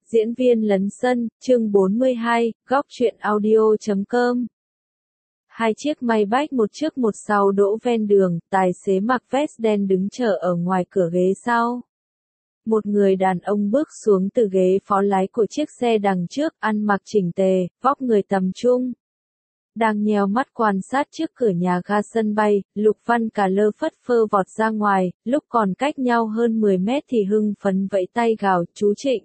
Diễn viên lấn sân, chương 42, góc truyện audio.com. Hai chiếc Maybach một trước một sau đỗ ven đường, tài xế mặc vest đen đứng chờ ở ngoài cửa ghế sau. Một người đàn ông bước xuống từ ghế phó lái của chiếc xe đằng trước, ăn mặc chỉnh tề, vóc người tầm trung. Đang nheo mắt quan sát trước cửa nhà ga sân bay, Lục Văn cả lơ phất phơ vọt ra ngoài, lúc còn cách nhau hơn 10 mét thì hưng phấn vẫy tay gào, chú Trịnh.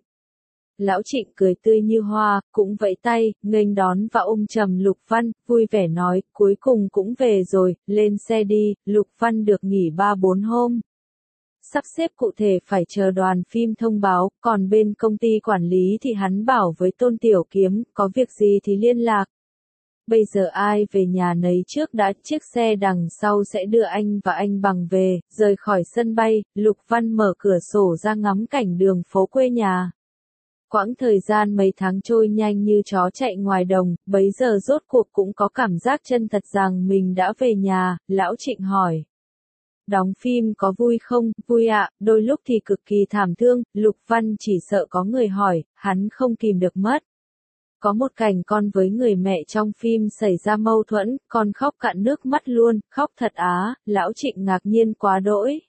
Lão Trịnh cười tươi như hoa, cũng vẫy tay, nghênh đón và ôm chầm Lục Văn, vui vẻ nói, cuối cùng cũng về rồi, lên xe đi, Lục Văn được nghỉ 3-4 hôm. Sắp xếp cụ thể phải chờ đoàn phim thông báo, còn bên công ty quản lý thì hắn bảo với Tôn Tiểu Kiếm, có việc gì thì liên lạc. Bây giờ ai về nhà nấy trước đã, chiếc xe đằng sau sẽ đưa anh và anh Bằng về, rời khỏi sân bay, Lục Văn mở cửa sổ ra ngắm cảnh đường phố quê nhà. Quãng thời gian mấy tháng trôi nhanh như chó chạy ngoài đồng, bấy giờ rốt cuộc cũng có cảm giác chân thật rằng mình đã về nhà, Lão Trịnh hỏi. Đóng phim có vui không? Vui ạ, đôi lúc thì cực kỳ thảm thương, Lục Văn chỉ sợ có người hỏi, hắn không kìm được mất. Có một cảnh con với người mẹ trong phim xảy ra mâu thuẫn, con khóc cạn nước mắt luôn, khóc thật á, Lão Trịnh ngạc nhiên quá đỗi.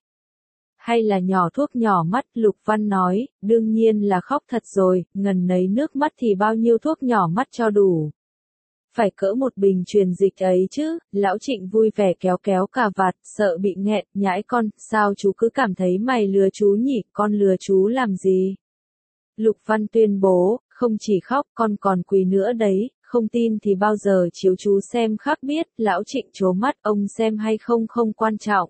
Hay là nhỏ thuốc nhỏ mắt, Lục Văn nói, đương nhiên là khóc thật rồi, ngần nấy nước mắt thì bao nhiêu thuốc nhỏ mắt cho đủ. Phải cỡ một bình truyền dịch ấy chứ, Lão Trịnh vui vẻ kéo kéo cà vạt, sợ bị nghẹn, nhãi con, sao chú cứ cảm thấy mày lừa chú nhỉ, con lừa chú làm gì? Lục Văn tuyên bố, không chỉ khóc, con còn quỳ nữa đấy, không tin thì bao giờ chiếu chú xem khác biết, Lão Trịnh trố mắt, ông xem hay không không quan trọng.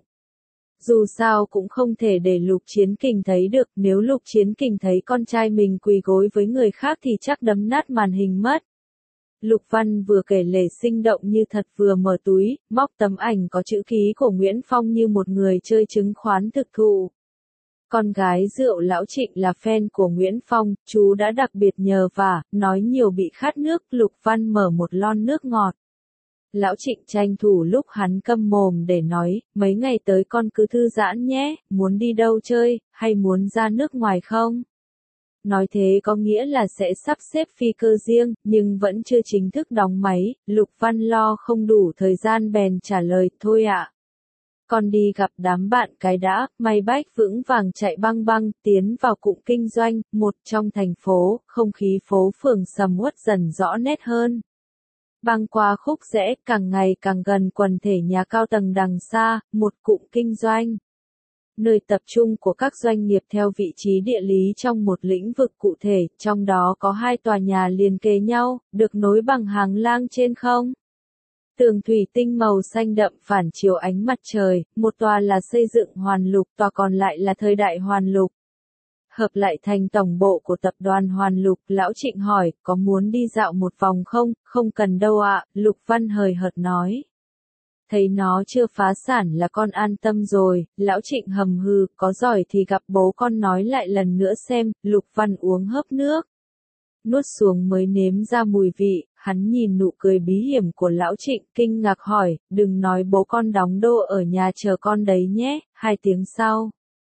Dù sao cũng không thể để Lục Chiến Kình thấy được, nếu Lục Chiến Kình thấy con trai mình quỳ gối với người khác thì chắc đấm nát màn hình mất. Lục Văn vừa kể lể sinh động như thật vừa mở túi, móc tấm ảnh có chữ ký của Nguyễn Phong như một người chơi chứng khoán thực thụ. Con gái rượu Lão Trịnh là fan của Nguyễn Phong, chú đã đặc biệt nhờ vả, nói nhiều bị khát nước, Lục Văn mở một lon nước ngọt. Lão Trịnh tranh thủ lúc hắn câm mồm để nói, mấy ngày tới con cứ thư giãn nhé, muốn đi đâu chơi, hay muốn ra nước ngoài không? Nói thế có nghĩa là sẽ sắp xếp phi cơ riêng, nhưng vẫn chưa chính thức đóng máy, Lục Văn lo không đủ thời gian bèn trả lời, thôi ạ. Con đi gặp đám bạn cái đã, Maybach vững vàng chạy băng băng, tiến vào cụm kinh doanh, một trong thành phố, không khí phố phường sầm uất dần rõ nét hơn. Băng qua khúc rẽ, càng ngày càng gần quần thể nhà cao tầng đằng xa, một cụm kinh doanh. Nơi tập trung của các doanh nghiệp theo vị trí địa lý trong một lĩnh vực cụ thể, trong đó có hai tòa nhà liền kề nhau, được nối bằng hàng lang trên không. Tường thủy tinh màu xanh đậm phản chiếu ánh mặt trời, một tòa là xây dựng Hoàn Lục, tòa còn lại là thời đại Hoàn Lục. Hợp lại thành tổng bộ của tập đoàn Hoàn Lục, Lão Trịnh hỏi, có muốn đi dạo một vòng không? Không cần đâu ạ, Lục Văn hời hợt nói. Thấy nó chưa phá sản là con an tâm rồi, Lão Trịnh hầm hừ, có giỏi thì gặp bố con nói lại lần nữa xem, Lục Văn uống hớp nước. Nuốt xuống mới nếm ra mùi vị, hắn nhìn nụ cười bí hiểm của Lão Trịnh, kinh ngạc hỏi, đừng nói bố con đóng đô ở nhà chờ con đấy nhé, 2 tiếng sau.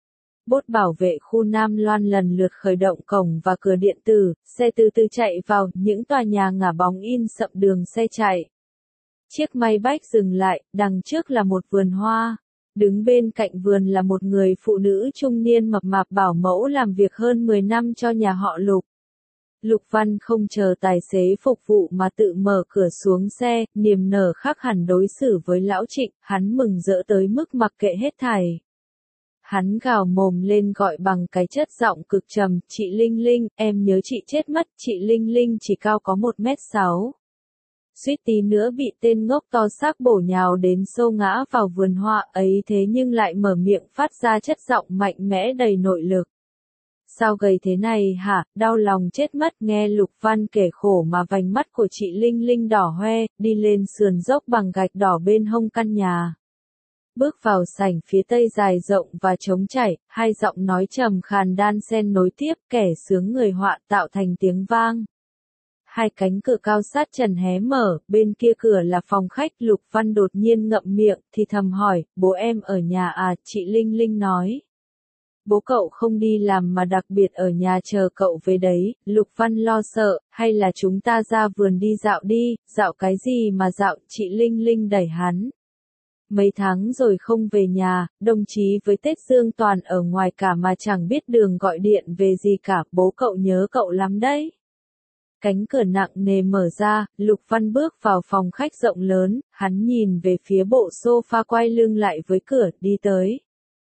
Bốt bảo vệ khu Nam Loan lần lượt khởi động cổng và cửa điện tử, xe từ từ chạy vào, những tòa nhà ngả bóng in sậm đường xe chạy. Chiếc Maybach dừng lại, đằng trước là một vườn hoa. Đứng bên cạnh vườn là một người phụ nữ trung niên mập mạp bảo mẫu làm việc hơn 10 năm cho nhà họ Lục. Lục Văn không chờ tài xế phục vụ mà tự mở cửa xuống xe, niềm nở khác hẳn đối xử với Lão Trịnh, hắn mừng rỡ tới mức mặc kệ hết thảy. Hắn gào mồm lên gọi bằng cái chất giọng cực trầm, chị Linh Linh, em nhớ chị chết mất, chị Linh Linh chỉ cao có 1m6. Suýt tí nữa bị tên ngốc to xác bổ nhào đến xô ngã vào vườn hoa ấy thế nhưng lại mở miệng phát ra chất giọng mạnh mẽ đầy nội lực. Sao gầy thế này hả, đau lòng chết mất, nghe Lục Văn kể khổ mà vành mắt của chị Linh Linh đỏ hoe, đi lên sườn dốc bằng gạch đỏ bên hông căn nhà. Bước vào sảnh phía tây dài rộng và trống chảy, hai giọng nói trầm khàn đan xen nối tiếp, kẻ sướng người họa tạo thành tiếng vang. Hai cánh cửa cao sát trần hé mở, bên kia cửa là phòng khách, Lục Văn đột nhiên ngậm miệng, thì thầm hỏi, bố em ở nhà à, chị Linh Linh nói. Bố cậu không đi làm mà đặc biệt ở nhà chờ cậu về đấy, Lục Văn lo sợ, hay là chúng ta ra vườn đi dạo đi, dạo cái gì mà dạo, chị Linh Linh đẩy hắn. Mấy tháng rồi không về nhà, đồng chí với Tết Dương toàn ở ngoài cả mà chẳng biết đường gọi điện về gì cả, bố cậu nhớ cậu lắm đấy. Cánh cửa nặng nề mở ra, Lục Văn bước vào phòng khách rộng lớn, hắn nhìn về phía bộ sofa quay lưng lại với cửa, đi tới.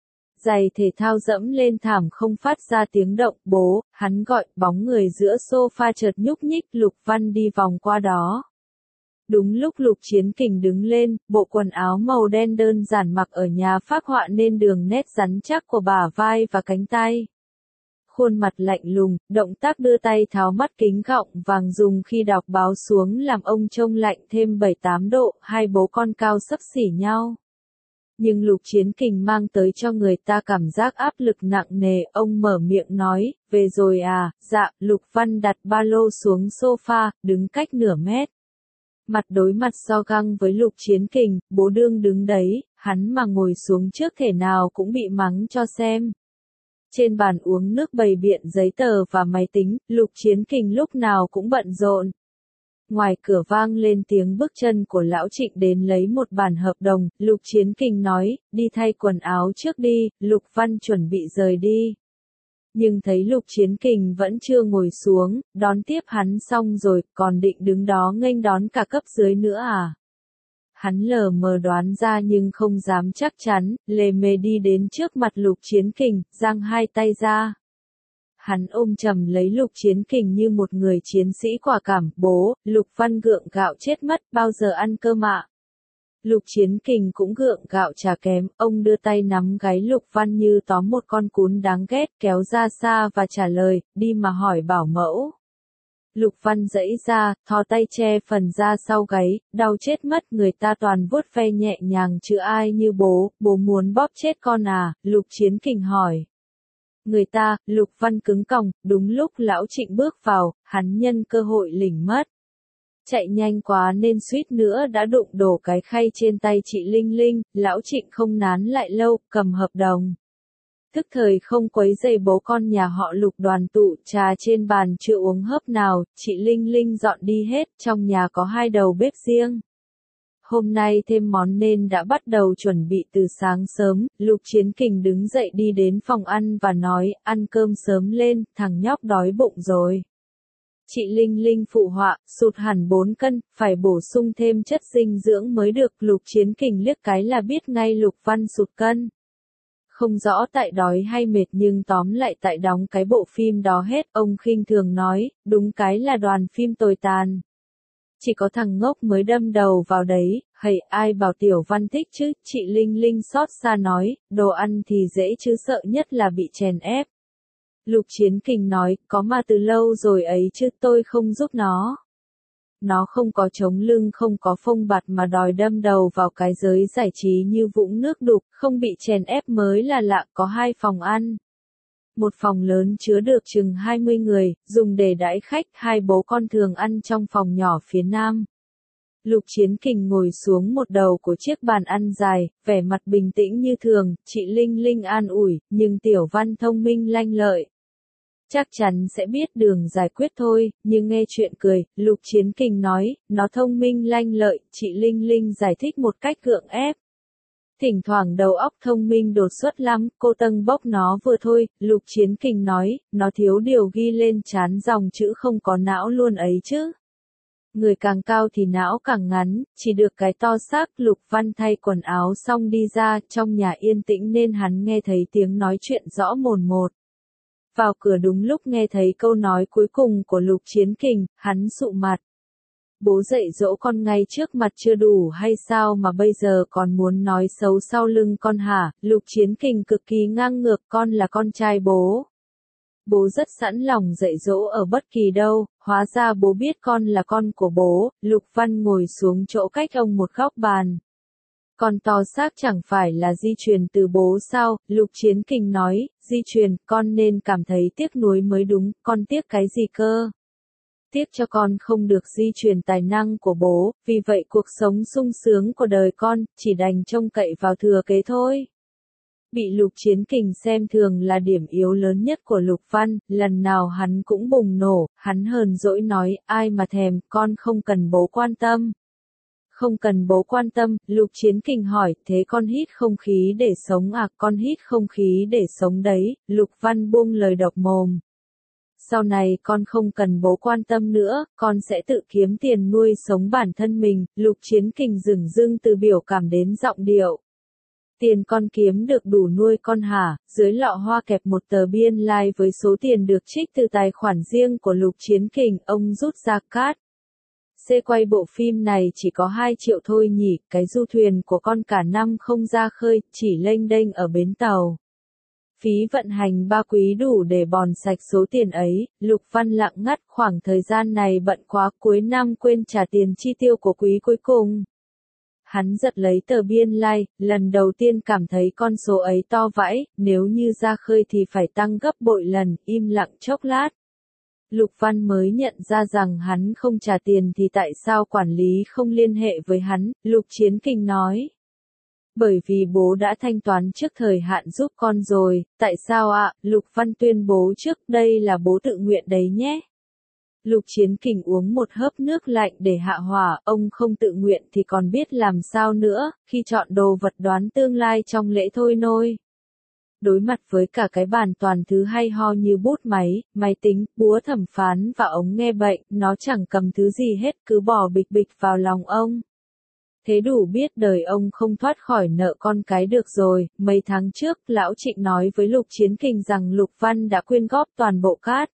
Giày thể thao dẫm lên thảm không phát ra tiếng động, bố, hắn gọi, bóng người giữa sofa chợt nhúc nhích, Lục Văn đi vòng qua đó. Đúng lúc Lục Chiến Kình đứng lên, bộ quần áo màu đen đơn giản mặc ở nhà phác họa nên đường nét rắn chắc của bả vai và cánh tay. Khuôn mặt lạnh lùng, động tác đưa tay tháo mắt kính gọng vàng dùng khi đọc báo xuống làm ông trông lạnh thêm 7-8 độ, hai bố con cao xấp xỉ nhau. Nhưng Lục Chiến Kình mang tới cho người ta cảm giác áp lực nặng nề, ông mở miệng nói, về rồi à, dạ, Lục Văn đặt ba lô xuống sofa, đứng cách nửa mét. Mặt đối mặt so găng với Lục Chiến Kình, bố đương đứng đấy, hắn mà ngồi xuống trước thể nào cũng bị mắng cho xem. Trên bàn uống nước bày biện giấy tờ và máy tính, Lục Chiến Kình lúc nào cũng bận rộn. Ngoài cửa vang lên tiếng bước chân của lão Trịnh đến lấy một bản hợp đồng, Lục Chiến Kình nói, đi thay quần áo trước đi, Lục Văn chuẩn bị rời đi. Nhưng thấy Lục Chiến Kình vẫn chưa ngồi xuống, đón tiếp hắn xong rồi, còn định đứng đó nghênh đón cả cấp dưới nữa à? Hắn lờ mờ đoán ra nhưng không dám chắc chắn, lề mề đi đến trước mặt Lục Chiến Kình, giang hai tay ra. Hắn ôm chầm lấy Lục Chiến Kình như một người chiến sĩ quả cảm, bố, Lục Văn gượng gạo chết mất, bao giờ ăn cơm ạ? Lục Chiến Kình cũng gượng gạo chả kém, ông đưa tay nắm gáy Lục Văn như tóm một con cún đáng ghét, kéo ra xa và trả lời, đi mà hỏi bảo mẫu. Lục Văn giãy ra, thò tay che phần da sau gáy, đau chết mất, người ta toàn vuốt ve nhẹ nhàng chứ ai như bố muốn bóp chết con à, Lục Chiến Kình hỏi. Người ta, Lục Văn cứng còng, đúng lúc lão Trịnh bước vào, hắn nhân cơ hội lỉnh mất. Chạy nhanh quá nên suýt nữa đã đụng đổ cái khay trên tay chị Linh Linh, lão Trịnh không nán lại lâu, cầm hợp đồng. Tức thời không quấy rầy bố con nhà họ Lục đoàn tụ, trà trên bàn chưa uống hớp nào, chị Linh Linh dọn đi hết, trong nhà có 2 đầu bếp riêng. Hôm nay thêm món nên đã bắt đầu chuẩn bị từ sáng sớm, Lục Chiến Kình đứng dậy đi đến phòng ăn và nói, ăn cơm sớm lên, thằng nhóc đói bụng rồi. Chị Linh Linh phụ họa, sụt hẳn 4 cân, phải bổ sung thêm chất dinh dưỡng mới được, Lục Chiến Kình liếc cái là biết ngay Lục Văn sụt cân. Không rõ tại đói hay mệt nhưng tóm lại tại đóng cái bộ phim đó hết, ông khinh thường nói, đúng cái là đoàn phim tồi tàn. Chỉ có thằng ngốc mới đâm đầu vào đấy, hầy ai bảo Tiểu Văn thích chứ, chị Linh Linh xót xa nói, đồ ăn thì dễ chứ sợ nhất là bị chèn ép. Lục Chiến Kình nói, có mà từ lâu rồi ấy chứ tôi không giúp nó. Nó không có chống lưng không có phông bạt mà đòi đâm đầu vào cái giới giải trí như vũng nước đục, không bị chèn ép mới là lạ, có 2 phòng ăn. Một phòng lớn chứa được chừng 20 người, dùng để đãi khách, 2 bố con thường ăn trong phòng nhỏ phía nam. Lục Chiến Kình ngồi xuống một đầu của chiếc bàn ăn dài, vẻ mặt bình tĩnh như thường, chị Linh Linh an ủi, nhưng Tiểu Văn thông minh lanh lợi. Chắc chắn sẽ biết đường giải quyết thôi, nhưng nghe chuyện cười, Lục Chiến Kình nói, nó thông minh lanh lợi, chị Linh Linh giải thích một cách gượng ép. Thỉnh thoảng đầu óc thông minh đột xuất lắm, cô tâng bốc nó vừa thôi, Lục Chiến Kình nói, nó thiếu điều ghi lên trán dòng chữ không có não luôn ấy chứ. Người càng cao thì não càng ngắn, chỉ được cái to xác, Lục Văn thay quần áo xong đi ra, trong nhà yên tĩnh nên hắn nghe thấy tiếng nói chuyện rõ mồn một. Vào cửa đúng lúc nghe thấy câu nói cuối cùng của Lục Chiến Kình, hắn sụ mặt. Bố dạy dỗ con ngay trước mặt chưa đủ hay sao mà bây giờ còn muốn nói xấu sau lưng con hả? Lục Chiến Kình cực kỳ ngang ngược, con là con trai bố. Bố rất sẵn lòng dạy dỗ ở bất kỳ đâu, hóa ra bố biết con là con của bố. Lục Văn ngồi xuống chỗ cách ông một góc bàn. Con to xác chẳng phải là di truyền từ bố sao? Lục Chiến Kình nói, di truyền, con nên cảm thấy tiếc nuối mới đúng, con tiếc cái gì cơ? Tiếc cho con không được di truyền tài năng của bố, vì vậy cuộc sống sung sướng của đời con, chỉ đành trông cậy vào thừa kế thôi. Bị Lục Chiến Kình xem thường là điểm yếu lớn nhất của Lục Văn, lần nào hắn cũng bùng nổ, hắn hờn dỗi nói, ai mà thèm, con không cần bố quan tâm. Không cần bố quan tâm, Lục Chiến Kình hỏi, thế con hít không khí để sống à, con hít không khí để sống đấy, Lục Văn buông lời độc mồm. Sau này con không cần bố quan tâm nữa, con sẽ tự kiếm tiền nuôi sống bản thân mình, Lục Chiến Kình dửng dưng từ biểu cảm đến giọng điệu. Tiền con kiếm được đủ nuôi con hả? Dưới lọ hoa kẹp một tờ biên lai với số tiền được trích từ tài khoản riêng của Lục Chiến Kình, ông rút ra cát. Quay bộ phim này chỉ có 2 triệu thôi nhỉ, cái du thuyền của con cả năm không ra khơi, chỉ lênh đênh ở bến tàu. Phí vận hành 3 quý đủ để bòn sạch số tiền ấy, Lục Văn lặng ngắt, khoảng thời gian này bận quá, cuối năm quên trả tiền chi tiêu của quý cuối cùng. Hắn giật lấy tờ biên lai, lần đầu tiên cảm thấy con số ấy to vãi, nếu như ra khơi thì phải tăng gấp bội lần, im lặng chốc lát. Lục Văn mới nhận ra rằng hắn không trả tiền thì tại sao quản lý không liên hệ với hắn, Lục Chiến Kình nói. Bởi vì bố đã thanh toán trước thời hạn giúp con rồi, tại sao ạ? Lục Văn tuyên bố trước, đây là bố tự nguyện đấy nhé. Lục Chiến Kình uống một hớp nước lạnh để hạ hỏa, ông không tự nguyện thì còn biết làm sao nữa, khi chọn đồ vật đoán tương lai trong lễ thôi nôi. Đối mặt với cả cái bàn toàn thứ hay ho như bút máy, máy tính, búa thẩm phán và ống nghe bệnh, nó chẳng cầm thứ gì hết, cứ bỏ bịch bịch vào lòng ông. Thế đủ biết đời ông không thoát khỏi nợ con cái được rồi. Mấy tháng trước, Lão Trịnh nói với Lục Chiến Kình rằng Lục Văn đã quyên góp toàn bộ cát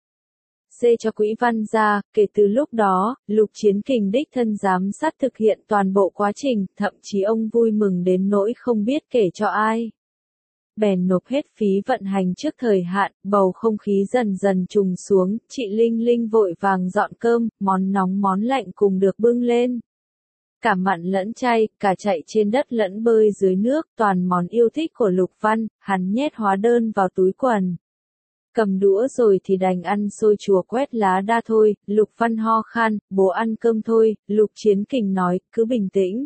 cho quỹ Văn gia, kể từ lúc đó, Lục Chiến Kình đích thân giám sát thực hiện toàn bộ quá trình, thậm chí ông vui mừng đến nỗi không biết kể cho ai. Bèn nộp hết phí vận hành trước thời hạn, bầu không khí dần dần trùng xuống, chị Linh Linh vội vàng dọn cơm, món nóng món lạnh cùng được bưng lên. Cả mặn lẫn chay, cả chạy trên đất lẫn bơi dưới nước, toàn món yêu thích của Lục Văn, hắn nhét hóa đơn vào túi quần. Cầm đũa rồi thì đành ăn xôi chùa quét lá đa thôi, Lục Văn ho khan, bố ăn cơm thôi, Lục Chiến Kình nói, cứ bình tĩnh.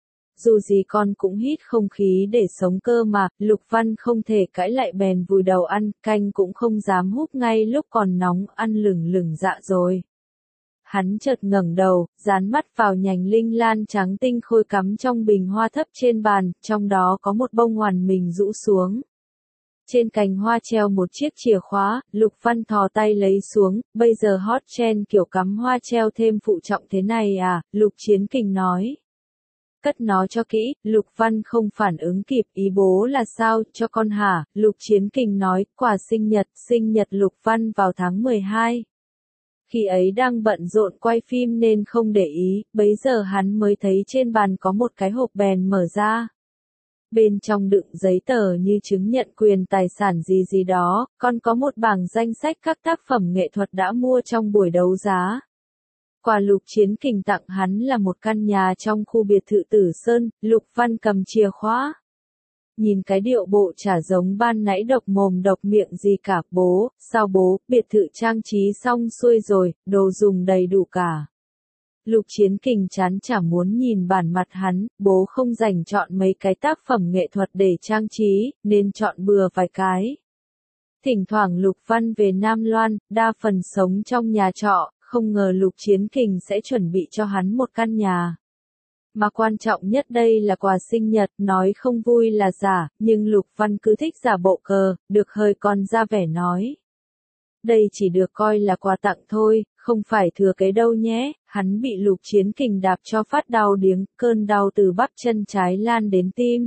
Dù gì con cũng hít không khí để sống cơ mà, Lục Văn không thể cãi lại bèn vùi đầu ăn, canh cũng không dám húp ngay lúc còn nóng, ăn lửng lửng dạ rồi. Hắn chợt ngẩng đầu, dán mắt vào nhành linh lan trắng tinh khôi cắm trong bình hoa thấp trên bàn, trong đó có một bông hoàn mình rũ xuống. Trên cành hoa treo một chiếc chìa khóa, Lục Văn thò tay lấy xuống, bây giờ hot trend kiểu cắm hoa treo thêm phụ trọng thế này à, Lục Chiến Kình nói. Cất nó cho kỹ, Lục Văn không phản ứng kịp, ý bố là sao, cho con hả, Lục Chiến Kình nói, quà sinh nhật Lục Văn vào tháng 12. Khi ấy đang bận rộn quay phim nên không để ý, bấy giờ hắn mới thấy trên bàn có một cái hộp bèn mở ra. Bên trong đựng giấy tờ như chứng nhận quyền tài sản gì gì đó, còn có một bảng danh sách các tác phẩm nghệ thuật đã mua trong buổi đấu giá. Quà Lục Chiến Kình tặng hắn là một căn nhà trong khu biệt thự Tử Sơn, Lục Văn cầm chìa khóa. Nhìn cái điệu bộ chả giống ban nãy độc mồm độc miệng gì cả, bố, sao bố, biệt thự trang trí xong xuôi rồi, đồ dùng đầy đủ cả. Lục Chiến Kình chán chả muốn nhìn bản mặt hắn, bố không rảnh chọn mấy cái tác phẩm nghệ thuật để trang trí, nên chọn bừa vài cái. Thỉnh thoảng Lục Văn về Nam Loan, đa phần sống trong nhà trọ, không ngờ Lục Chiến Kình sẽ chuẩn bị cho hắn một căn nhà. Mà quan trọng nhất đây là quà sinh nhật, nói không vui là giả, nhưng Lục Văn cứ thích giả bộ cờ, được hơi còn ra vẻ nói. Đây chỉ được coi là quà tặng thôi, không phải thừa kế đâu nhé, hắn bị Lục Chiến Kình đạp cho phát đau điếng, cơn đau từ bắp chân trái lan đến tim.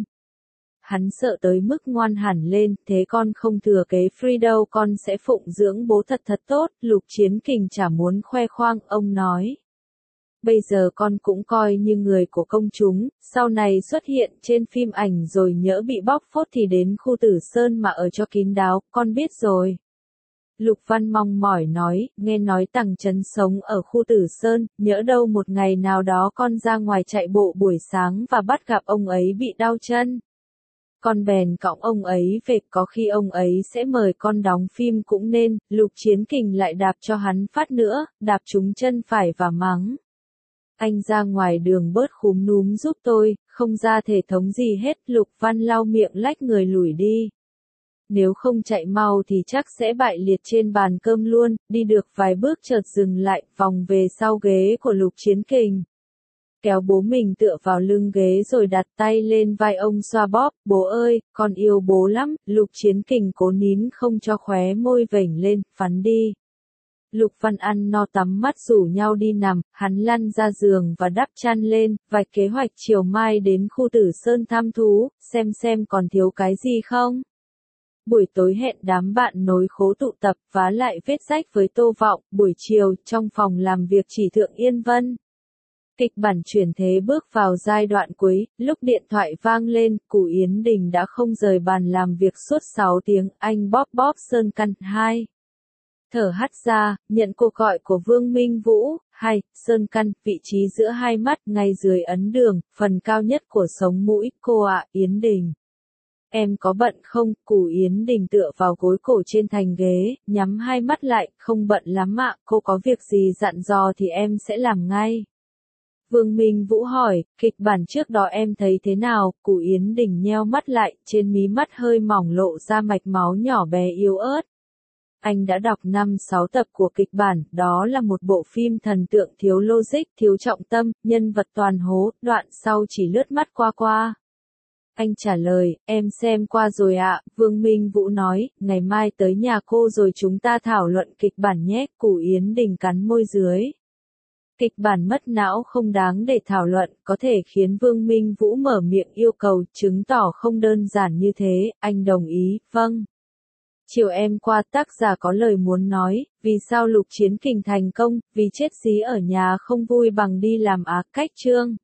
Hắn sợ tới mức ngoan hẳn lên, thế con không thừa kế free đâu, con sẽ phụng dưỡng bố thật thật tốt, Lục Chiến Kình chả muốn khoe khoang, ông nói. Bây giờ con cũng coi như người của công chúng, sau này xuất hiện trên phim ảnh rồi nhỡ bị bóc phốt thì đến khu Tử Sơn mà ở cho kín đáo, con biết rồi. Lục Văn mong mỏi nói, nghe nói Tằng Trấn sống ở khu Tử Sơn, nhỡ đâu một ngày nào đó con ra ngoài chạy bộ buổi sáng và bắt gặp ông ấy bị đau chân. Con bèn cõng ông ấy về, có khi ông ấy sẽ mời con đóng phim cũng nên, Lục Chiến Kình lại đạp cho hắn phát nữa, đạp trúng chân phải và mắng. Anh ra ngoài đường bớt khúm núm giúp tôi, không ra thể thống gì hết, Lục Văn lau miệng lách người lủi đi. Nếu không chạy mau thì chắc sẽ bại liệt trên bàn cơm luôn, đi được vài bước chợt dừng lại, vòng về sau ghế của Lục Chiến Kình. Kéo bố mình tựa vào lưng ghế rồi đặt tay lên vai ông xoa bóp, bố ơi, con yêu bố lắm, Lục Chiến Kình cố nín không cho khóe môi vểnh lên, phắn đi. Lục Văn ăn no tắm mắt rủ nhau đi nằm, hắn lăn ra giường và đắp chăn lên, vạch kế hoạch chiều mai đến khu Tử Sơn thăm thú, xem còn thiếu cái gì không. Buổi tối hẹn đám bạn nối khố tụ tập, vá lại vết rách với Tô Vọng, buổi chiều, trong phòng làm việc chỉ Thượng Yên Vân. Kịch bản chuyển thế bước vào giai đoạn cuối, lúc điện thoại vang lên, Củ Yến Đình đã không rời bàn làm việc suốt 6 tiếng, anh bóp sơn căn 2. Thở hắt ra, nhận cuộc gọi của Vương Minh Vũ, 2, sơn căn, vị trí giữa hai mắt, ngay dưới ấn đường, phần cao nhất của sống mũi, cô ạ, Yến Đình. Em có bận không? Củ Yến Đình tựa vào gối cổ trên thành ghế, nhắm hai mắt lại, không bận lắm ạ, cô có việc gì dặn dò thì em sẽ làm ngay. Vương Minh Vũ hỏi, kịch bản trước đó em thấy thế nào? Củ Yến Đình nheo mắt lại, trên mí mắt hơi mỏng lộ ra mạch máu nhỏ bé yếu ớt. Anh đã đọc 5-6 tập của kịch bản, đó là một bộ phim thần tượng thiếu logic, thiếu trọng tâm, nhân vật toàn hố, đoạn sau chỉ lướt mắt qua qua. Anh trả lời, em xem qua rồi ạ, Vương Minh Vũ nói, ngày mai tới nhà cô rồi chúng ta thảo luận kịch bản nhé, Củ Yến Đình cắn môi dưới. Kịch bản mất não không đáng để thảo luận, có thể khiến Vương Minh Vũ mở miệng yêu cầu, chứng tỏ không đơn giản như thế, anh đồng ý, vâng. Chiều em qua tác giả có lời muốn nói, vì sao Lục Chiến Kình thành công, vì chết dí ở nhà không vui bằng đi làm cách chương.